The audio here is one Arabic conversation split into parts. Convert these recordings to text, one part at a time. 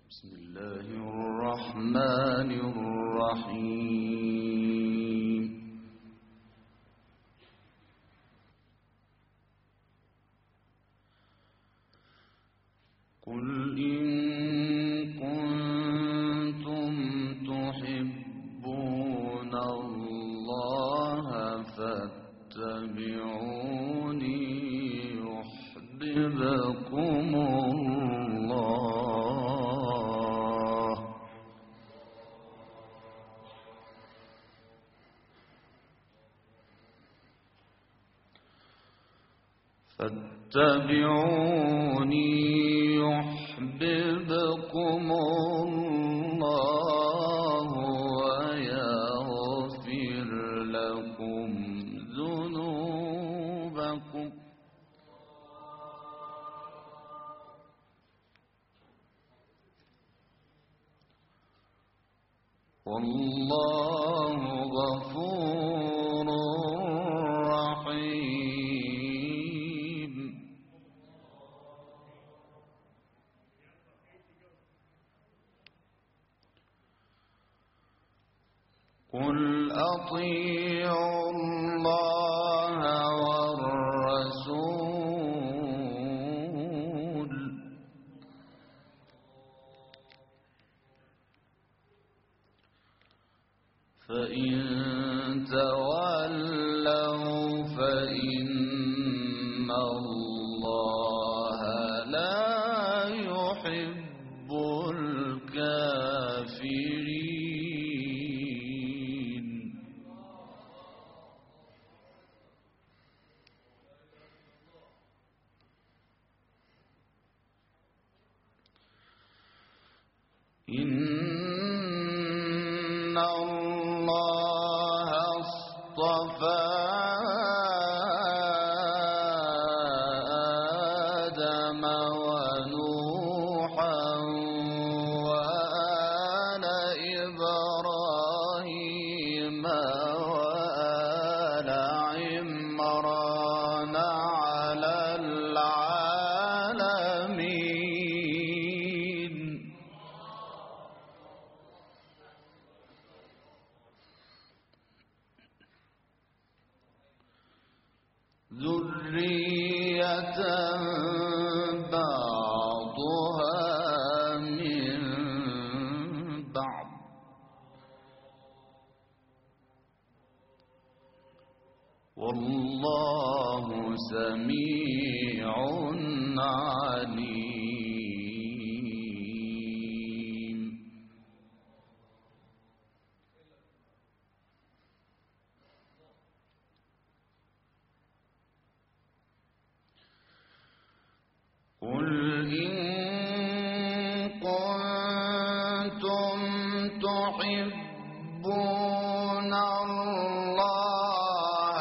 بسم الله الرحمن الرحيم. قل إن كنتم تحبون الله فاتبعوني يحببكم الله فاتبعوني يحببكم الله ويغفر لكم ذنوبكم والله غفور رحيم. قل أطيعوا الله والرسول فإن تولوا فإن الله لا يحب الكافرين. إن الله اصطفى آدم ونوحا وآل إبراهيم وآل عمران على العالمين. ذرية بعضها من بعض والله سميع عليم. قل إن كنتم تحبون الله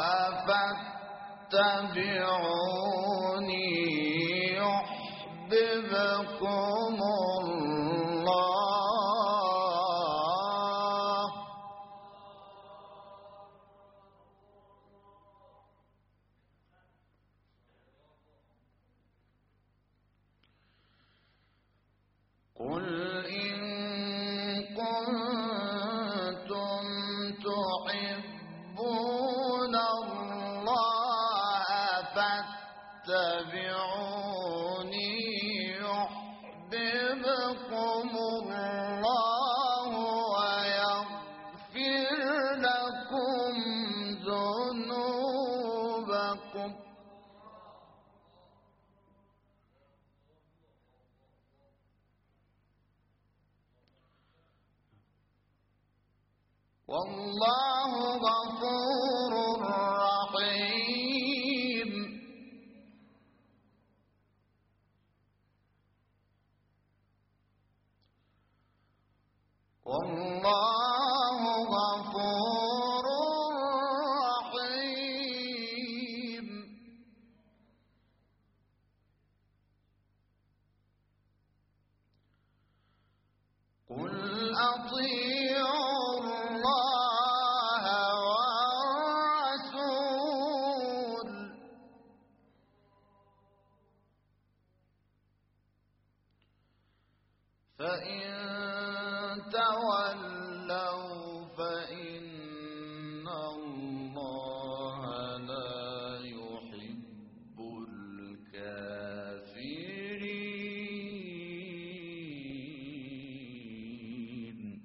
فاتبعوني يحببكم الله قل إن كنتم تحبون الله فاتبعوني يحببكم الله ويغفر لكم ذنوبكم والله غفور رحيم. والله غفور رحيم. قل أطيعوا الله والرسول فإن تولوا فإن الله لا يحب الكافرين.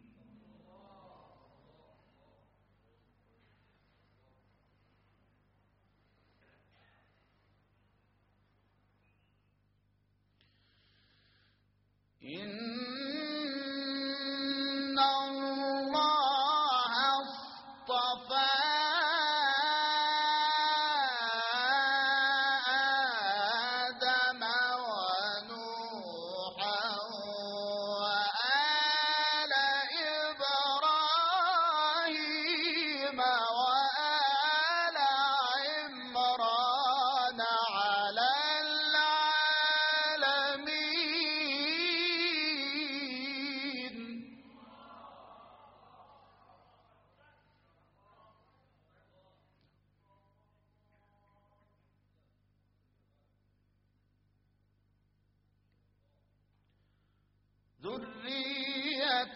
إن الله اصطفى آدم ونوحا وآل إبراهيم وآل عمران على ذرية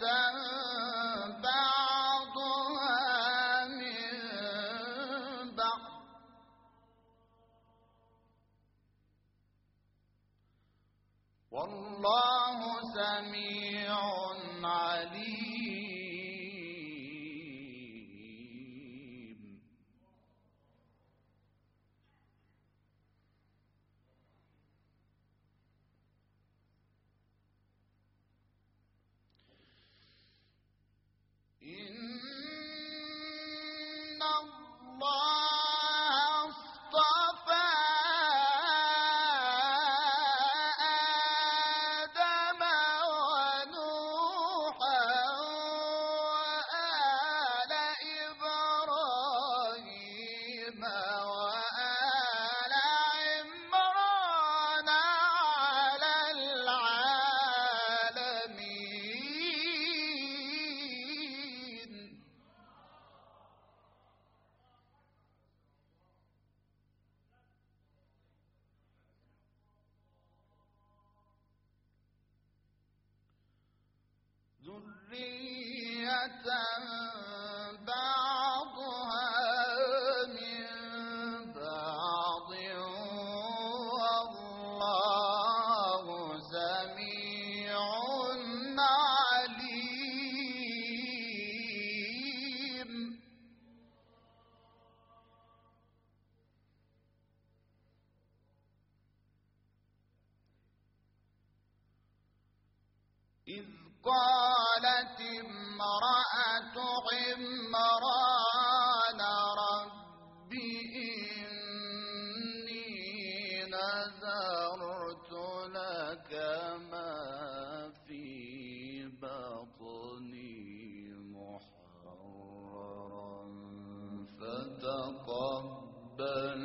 بعضها من بعض والله سميع عليم. إن الله اصطفى آدم ونوحا وآل إبراهيم وآل عمران على العالمين. ذرية بعضها من بعض والله سميع عليم. إذ قالت امرأة عمران رب إني نذرت لك ما في بطني محررا فتقبل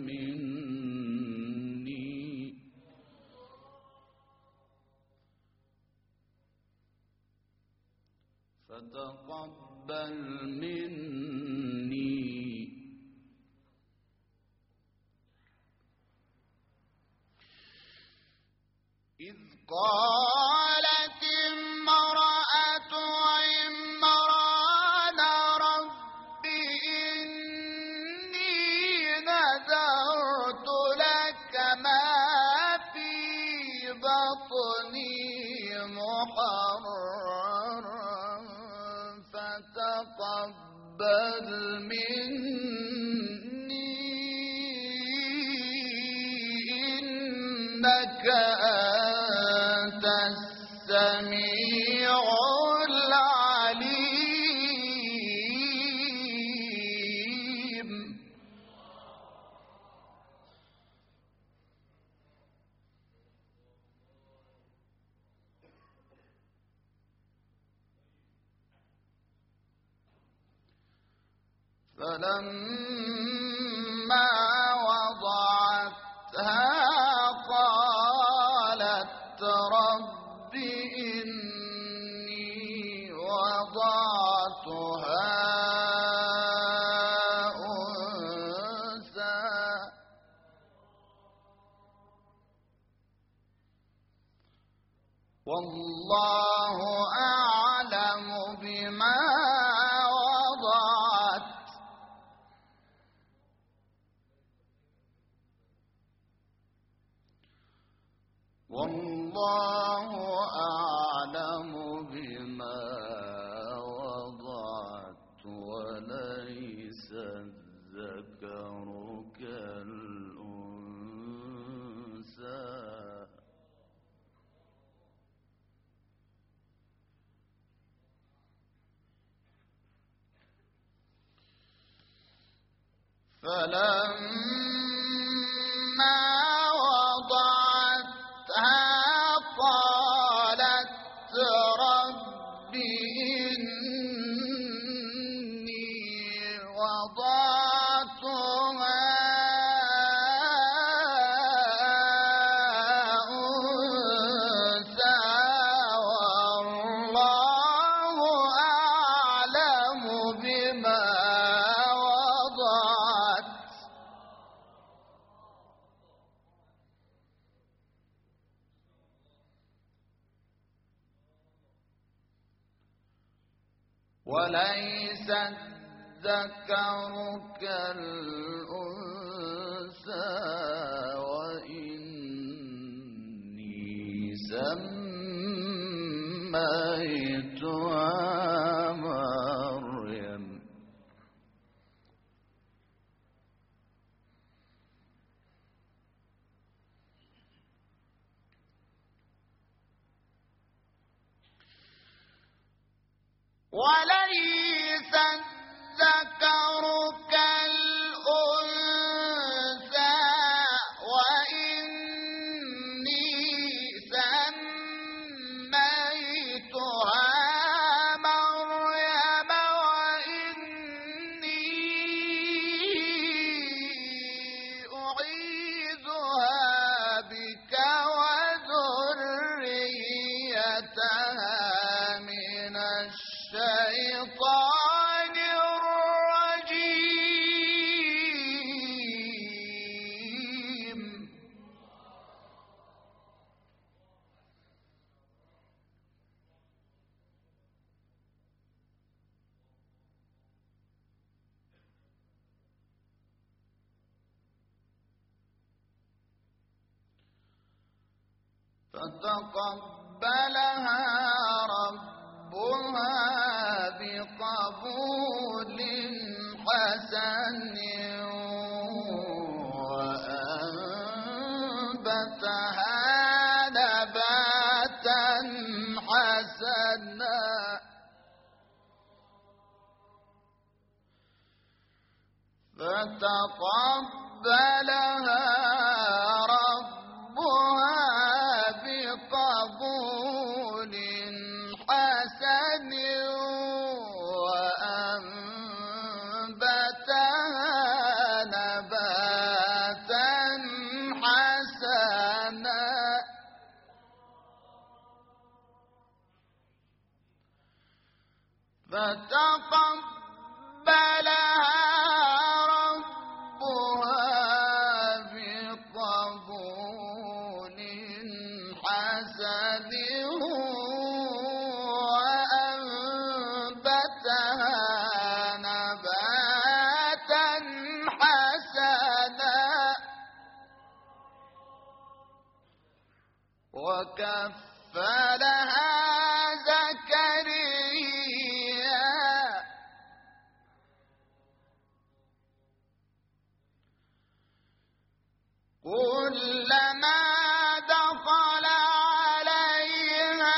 مني. إذ قالت امرأة عمران رب إني نذرت لك ما في بطني محررا فتقبل مني إنك أنت السميع العليم. فلما وضعتها قالت رب إني وضعتها أنثى والله والله أعلم بما وضعت والله أعلم بما وضعت وليس الذكر كالأنثى فلما وضعتها قالت رب إني وضعتها أنثى والله أعلم بما وضعت وليس الذكر كالأنثى وإني سميتها مريم وليس الذكر كالأنثى وإني سميتها مريم وإني أعيذها بك وذريتها من الشيطان الرجيم فتقبلها ربها بقبول حسن وأنبتها نباتا حسنا فتقبلها ربها بقبول حسن وأنبتها نباتا حسنا فتقبلها ربها بقبول حسن وأنبتها نباتا حسنا وكفلها زكريا كلما دخل عليها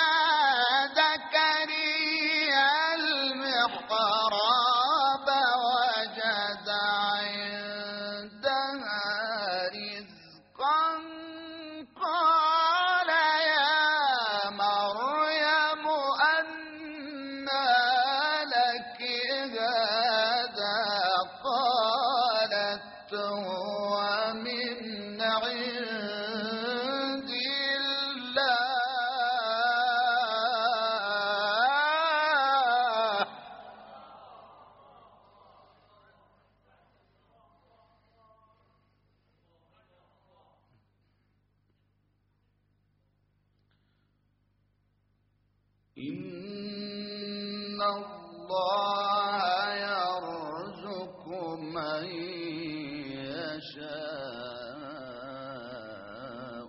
زكريا المحراب وجد عندها رزقا قال يا إن الله يرزق من يشاء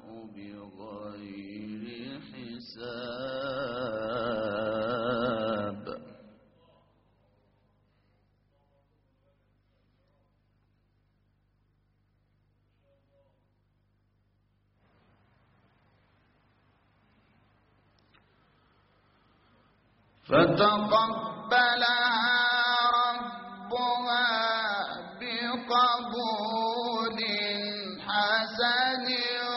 بغير حساب. فتقبلها ربها بقبول حسن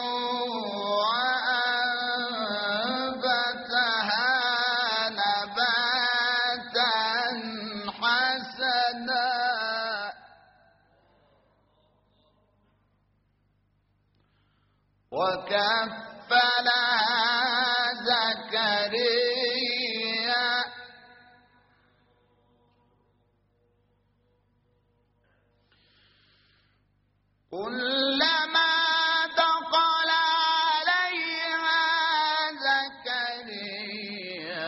وأنبتها نباتا حسنا وكفلها زكريا كلما دخل عليها زكريا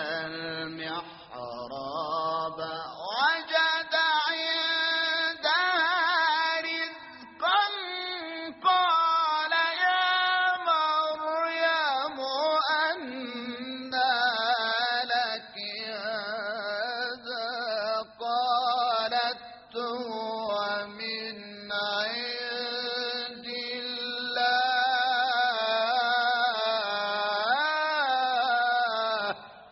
المحراب وجد عندها رزقا قال يا مريم أنى لك هذا قالت هو من عند الله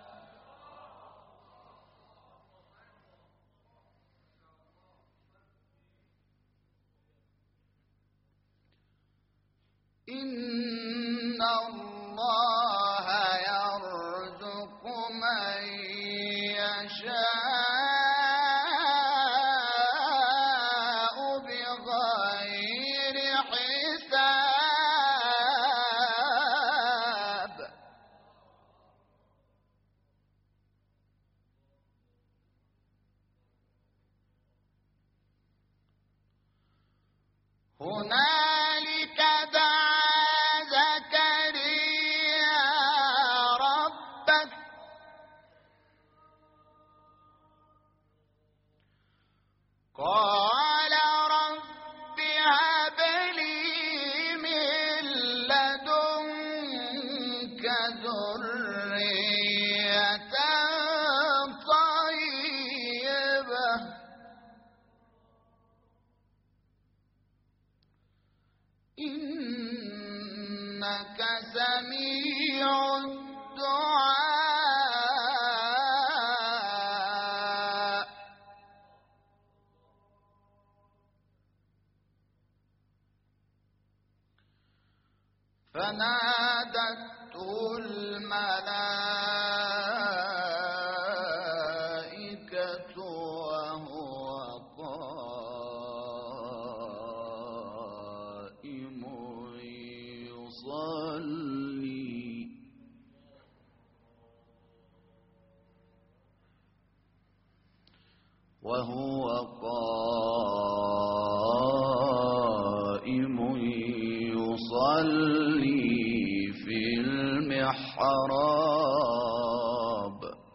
إن الله يرزق من يشاء بغير حساب. هنالك دعا زكريا ربه قال رب هب لي من لدنك ذرية طيبة إنك سميع الدعاء. فنادته الملائكة وهو قائم يصلي في المحراب.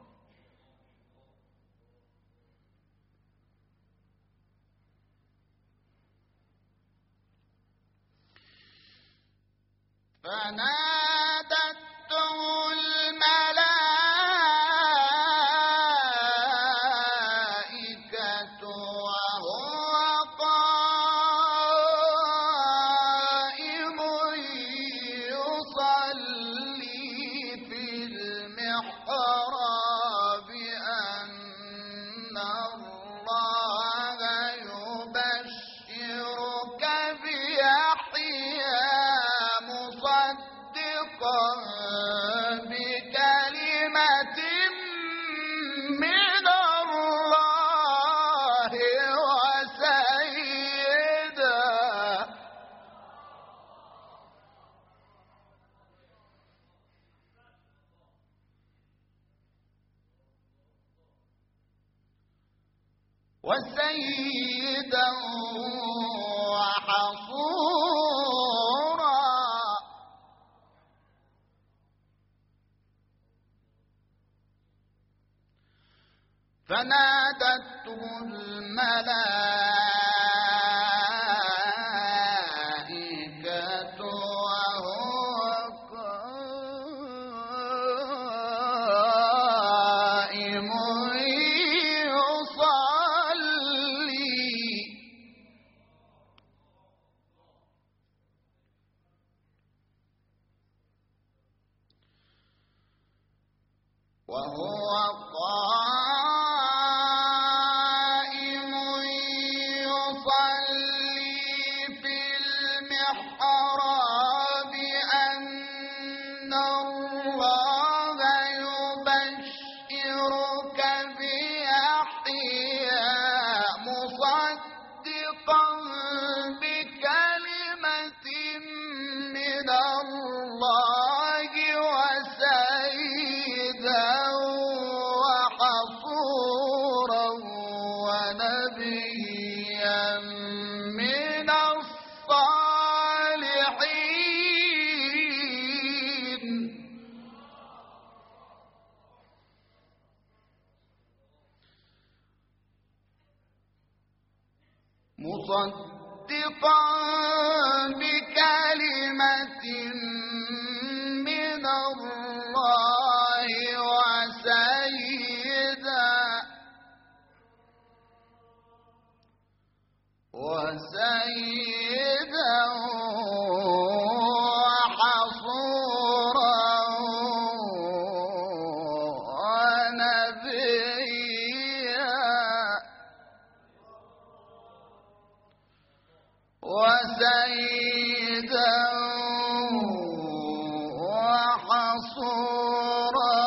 فنادته الملائكة وهو قائم يصلي في المحراب أن الله يبشرك بيحيى مصدقا بكلمة من الله وسيدا وحصورا. فنادته الملائكة وهو قائم يصلي في المحراب أن الله يبشرك بيحيى مصدقا بكلمة من الله وسيدا وحصورا ونبيا من الصالحين مصدقا بكلمة من الله وسيدا وحصورا ونبيا وسيدا وحصورا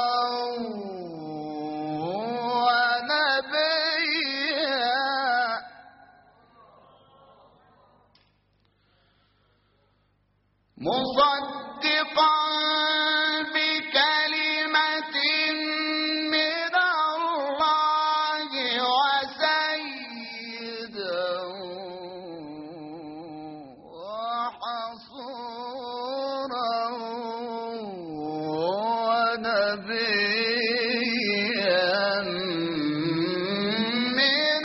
ونبيا مصدقا بكلمة من الله وسيدا وحصورا ونبيا من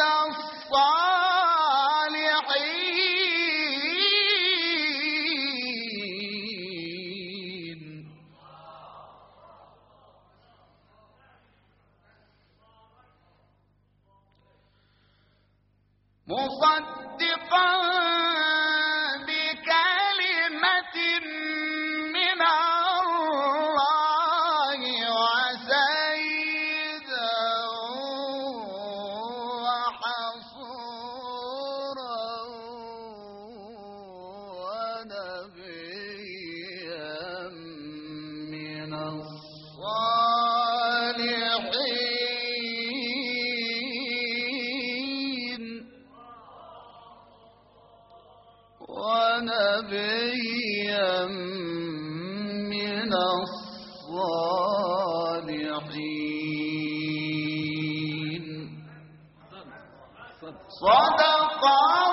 الصالحين مصدقا بكلمة من الله وسيدا وحصورا ونبيا من الصالحين ونبيا من الصالحين صدق